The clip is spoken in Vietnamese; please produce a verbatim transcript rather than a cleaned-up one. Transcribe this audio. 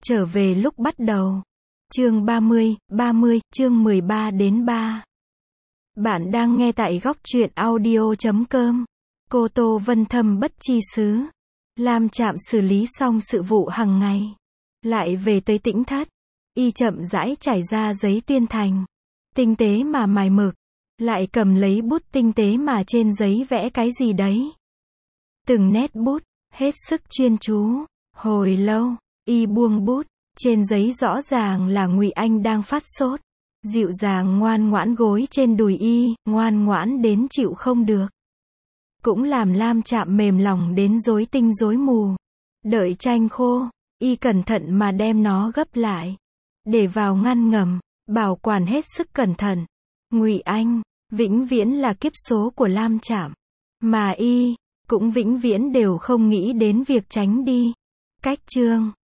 Trở về lúc bắt đầu. Chương ba mươi, ba mươi, chương mười ba đến ba. Bạn đang nghe tại góc truyện audio chấm com. Cô Tô Vân Thâm bất tri xứ. Lam Trạm xử lý xong sự vụ hàng ngày. Lại về tới Tĩnh Thất. Y chậm rãi trải ra giấy tuyên thành. Tinh tế mà mài mực. Lại cầm lấy bút tinh tế mà trên giấy vẽ cái gì đấy. Từng nét bút, hết sức chuyên chú. Hồi lâu, Y buông bút. Trên giấy rõ ràng là Ngụy Anh đang phát sốt. Dịu dàng ngoan ngoãn gối trên đùi Y, ngoan ngoãn đến chịu không được. Cũng làm Lam Trạm mềm lòng đến rối tinh rối mù. Đợi tranh khô, Y cẩn thận mà đem nó gấp lại. Để vào ngăn ngầm, bảo quản hết sức cẩn thận. Ngụy Anh, vĩnh viễn là kiếp số của Lam Trạm. Mà Y, cũng vĩnh viễn đều không nghĩ đến việc tránh đi. Cách chương